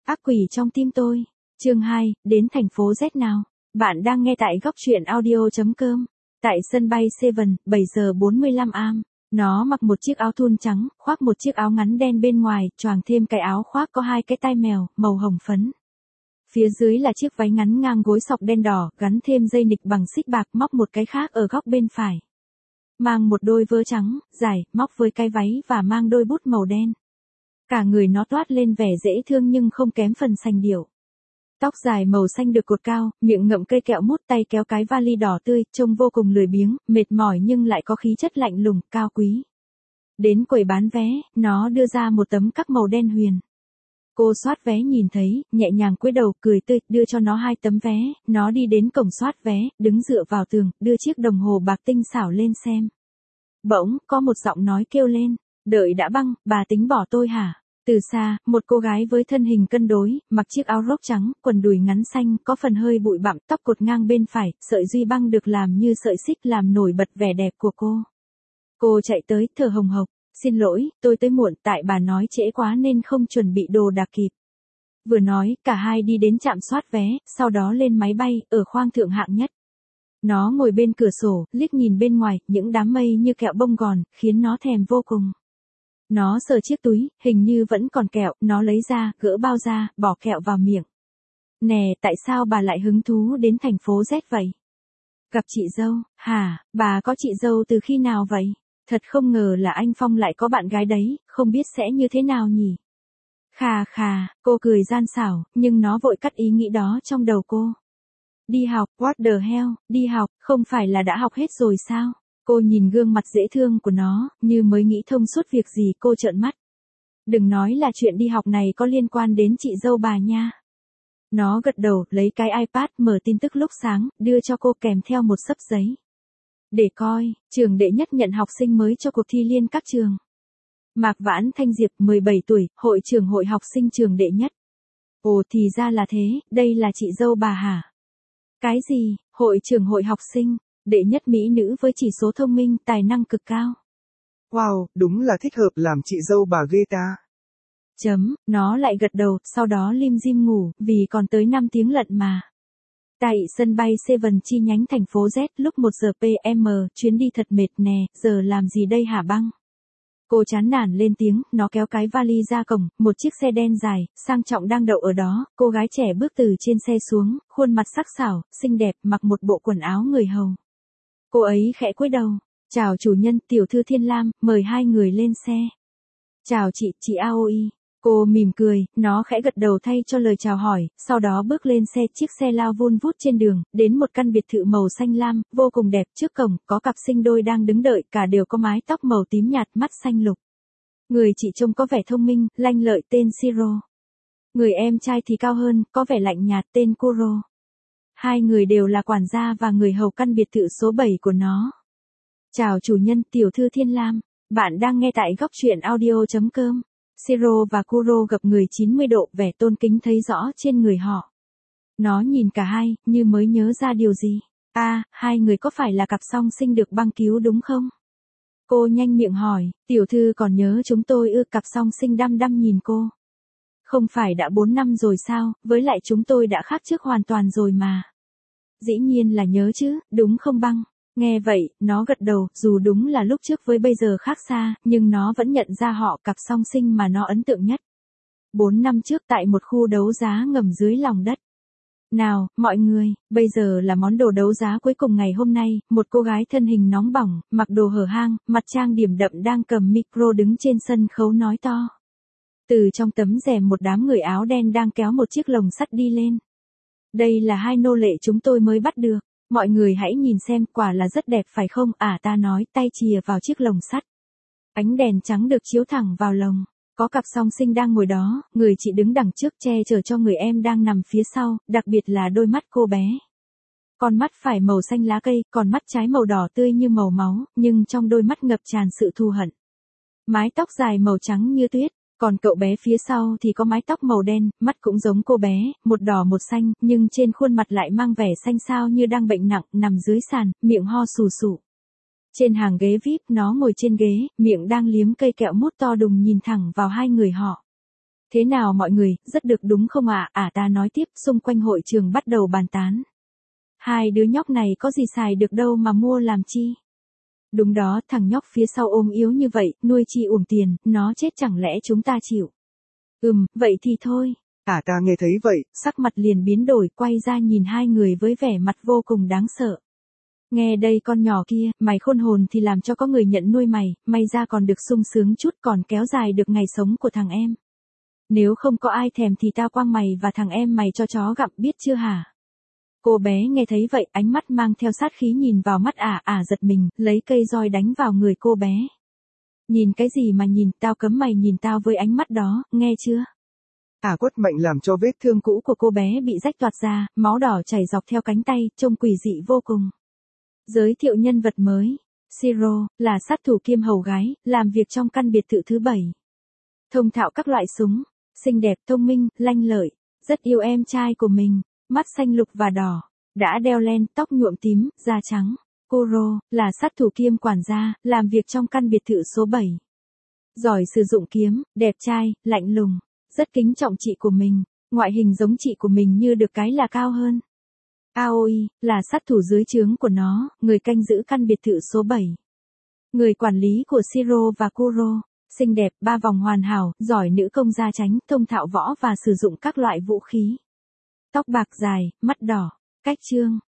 Ác quỷ trong tim tôi. Chương 2, đến thành phố Z nào. Bạn đang nghe tại góc truyện audio.com. Tại sân bay Seven, 7 giờ 45 am. Nó mặc một chiếc áo thun trắng, khoác một chiếc áo ngắn đen bên ngoài, choàng thêm cái áo khoác có hai cái tai mèo, màu hồng phấn. Phía dưới là chiếc váy ngắn ngang gối sọc đen đỏ, gắn thêm dây nịt bằng xích bạc, móc một cái khác ở góc bên phải. Mang một đôi vớ trắng, dài, móc với cái váy và mang đôi bút màu đen. Cả người nó toát lên vẻ dễ thương nhưng không kém phần sành điệu. Tóc dài màu xanh được cột cao, miệng ngậm cây kẹo mút, tay kéo cái vali đỏ tươi, trông vô cùng lười biếng, mệt mỏi nhưng lại có khí chất lạnh lùng, cao quý. Đến quầy bán vé, nó đưa ra một tấm cắc màu đen huyền. Cô soát vé nhìn thấy, nhẹ nhàng cúi đầu, cười tươi, đưa cho nó 2 tấm vé, nó đi đến cổng soát vé, đứng dựa vào tường, đưa chiếc đồng hồ bạc tinh xảo lên xem. Bỗng, có một giọng nói kêu lên, đợi đã băng, bà tính bỏ tôi hả? Từ xa, một cô gái với thân hình cân đối, mặc chiếc áo rock trắng, quần đùi ngắn xanh, có phần hơi bụi bặm, tóc cột ngang bên phải, sợi duy băng được làm như sợi xích làm nổi bật vẻ đẹp của cô. Cô chạy tới, thở hồng hộc, xin lỗi, tôi tới muộn, tại bà nói trễ quá nên không chuẩn bị đồ đạc kịp. Vừa nói, cả hai đi đến trạm soát vé, sau đó lên máy bay, ở khoang thượng hạng nhất. Nó ngồi bên cửa sổ, liếc nhìn bên ngoài, những đám mây như kẹo bông gòn, khiến nó thèm vô cùng. Nó sờ chiếc túi, hình như vẫn còn kẹo, nó lấy ra, gỡ bao ra, bỏ kẹo vào miệng. Nè, tại sao bà lại hứng thú đến thành phố Z vậy? Gặp chị dâu, hả, bà có chị dâu từ khi nào vậy? Thật không ngờ là anh Phong lại có bạn gái đấy, không biết sẽ như thế nào nhỉ? Khà khà, cô cười gian xảo, nhưng nó vội cắt ý nghĩ đó trong đầu cô. Đi học, what the hell, đi học, không phải là đã học hết rồi sao? Cô nhìn gương mặt dễ thương của nó, như mới nghĩ thông suốt việc gì, cô trợn mắt. Đừng nói là chuyện đi học này có liên quan đến chị dâu bà nha. Nó gật đầu, lấy cái iPad, mở tin tức lúc sáng, đưa cho cô kèm theo một xấp giấy. Để coi, trường đệ nhất nhận học sinh mới cho cuộc thi liên các trường. Mạc Vãn Thanh Diệp, 17 tuổi, hội trưởng hội học sinh trường đệ nhất. Ồ thì ra là thế, đây là chị dâu bà hả? Cái gì, hội trưởng hội học sinh, đệ nhất mỹ nữ với chỉ số thông minh, tài năng cực cao. Wow, đúng là thích hợp làm chị dâu bà ghê ta. Nó lại gật đầu, sau đó lim dim ngủ, vì còn tới 5 tiếng lận mà. Tại sân bay Seven chi nhánh thành phố Z, lúc 1 giờ PM, chuyến đi thật mệt nè, giờ làm gì đây hả băng? Cô chán nản lên tiếng, nó kéo cái vali ra cổng, một chiếc xe đen dài, sang trọng đang đậu ở đó, cô gái trẻ bước từ trên xe xuống, khuôn mặt sắc sảo, xinh đẹp, mặc một bộ quần áo người hầu. Cô ấy khẽ cúi đầu, chào chủ nhân, tiểu thư Thiên Lam, mời hai người lên xe. Chào chị Aoi. Cô mỉm cười, nó khẽ gật đầu thay cho lời chào hỏi, sau đó bước lên xe, chiếc xe lao vun vút trên đường, đến một căn biệt thự màu xanh lam, vô cùng đẹp, trước cổng, có cặp sinh đôi đang đứng đợi, cả đều có mái tóc màu tím nhạt, mắt xanh lục. Người chị trông có vẻ thông minh, lanh lợi, tên Shiro. Người em trai thì cao hơn, có vẻ lạnh nhạt, tên Kuro. Hai người đều là quản gia và người hầu căn biệt thự số 7 của nó. Chào chủ nhân, tiểu thư Thiên Lam, bạn đang nghe tại góc truyện audio.com. Shiro và Kuro gặp người 90 độ, vẻ tôn kính thấy rõ trên người họ. Nó nhìn cả hai, như mới nhớ ra điều gì. Hai người có phải là cặp song sinh được băng cứu đúng không? Cô nhanh miệng hỏi, tiểu thư còn nhớ chúng tôi ư? Cặp song sinh đăm đăm nhìn cô. Không phải đã 4 năm rồi sao, với lại chúng tôi đã khác trước hoàn toàn rồi mà. Dĩ nhiên là nhớ chứ, đúng không băng? Nghe vậy, nó gật đầu, dù đúng là lúc trước với bây giờ khác xa, nhưng nó vẫn nhận ra họ, cặp song sinh mà nó ấn tượng nhất. 4 năm trước tại một khu đấu giá ngầm dưới lòng đất. Nào, mọi người, bây giờ là món đồ đấu giá cuối cùng ngày hôm nay, một cô gái thân hình nóng bỏng, mặc đồ hở hang, mặt trang điểm đậm đang cầm micro đứng trên sân khấu nói to. Từ trong tấm rèm một đám người áo đen đang kéo một chiếc lồng sắt đi lên. Đây là hai nô lệ chúng tôi mới bắt được. Mọi người hãy nhìn xem, quả là rất đẹp phải không? Ta nói, tay chìa vào chiếc lồng sắt. Ánh đèn trắng được chiếu thẳng vào lồng. Có cặp song sinh đang ngồi đó, người chị đứng đằng trước che chở cho người em đang nằm phía sau, đặc biệt là đôi mắt cô bé. Con mắt phải màu xanh lá cây, còn mắt trái màu đỏ tươi như màu máu, nhưng trong đôi mắt ngập tràn sự thù hận. Mái tóc dài màu trắng như tuyết. Còn cậu bé phía sau thì có mái tóc màu đen, mắt cũng giống cô bé, một đỏ một xanh, nhưng trên khuôn mặt lại mang vẻ xanh xao như đang bệnh nặng, nằm dưới sàn, miệng ho sù sụ. Trên hàng ghế VIP, nó ngồi trên ghế, miệng đang liếm cây kẹo mút to đùng nhìn thẳng vào hai người họ. Thế nào mọi người, rất được đúng không ạ? Ta nói tiếp, xung quanh hội trường bắt đầu bàn tán. Hai đứa nhóc này có gì xài được đâu mà mua làm chi? Đúng đó, thằng nhóc phía sau ôm yếu như vậy, nuôi chi uổng tiền, nó chết chẳng lẽ chúng ta chịu? Vậy thì thôi. Ta nghe thấy vậy, Sắc mặt liền biến đổi, quay ra nhìn hai người với vẻ mặt vô cùng đáng sợ. Nghe đây con nhỏ kia, mày khôn hồn thì làm cho có người nhận nuôi mày, may ra còn được sung sướng chút còn kéo dài được ngày sống của thằng em. Nếu không có ai thèm thì tao quăng mày và thằng em mày cho chó gặm biết chưa hả? Cô bé nghe thấy vậy, ánh mắt mang theo sát khí nhìn vào mắt giật mình, lấy cây roi đánh vào người cô bé. Nhìn cái gì mà nhìn, tao cấm mày nhìn tao với ánh mắt đó, nghe chưa? quất mạnh làm cho vết thương Cũ của cô bé bị rách toạc ra, máu đỏ chảy dọc theo cánh tay, trông quỷ dị vô cùng. Giới thiệu nhân vật mới. Shiro, là sát thủ kiêm hầu gái, làm việc trong căn biệt thự thứ 7. Thông thạo các loại súng, xinh đẹp, thông minh, lanh lợi, rất yêu em trai của mình, mắt xanh lục và đỏ, đã đeo len, tóc nhuộm tím, da trắng. Kuro, là sát thủ kiêm quản gia, làm việc trong căn biệt thự số 7. Giỏi sử dụng kiếm, đẹp trai, lạnh lùng, rất kính trọng chị của mình, ngoại hình giống chị của mình như được cái là cao hơn. Aoi, là sát thủ dưới trướng của nó, người canh giữ căn biệt thự số 7. Người quản lý của Shiro và Kuro, xinh đẹp, ba vòng hoàn hảo, giỏi nữ công gia chánh, thông thạo võ và sử dụng các loại vũ khí. Tóc bạc dài, mắt đỏ, cách trương,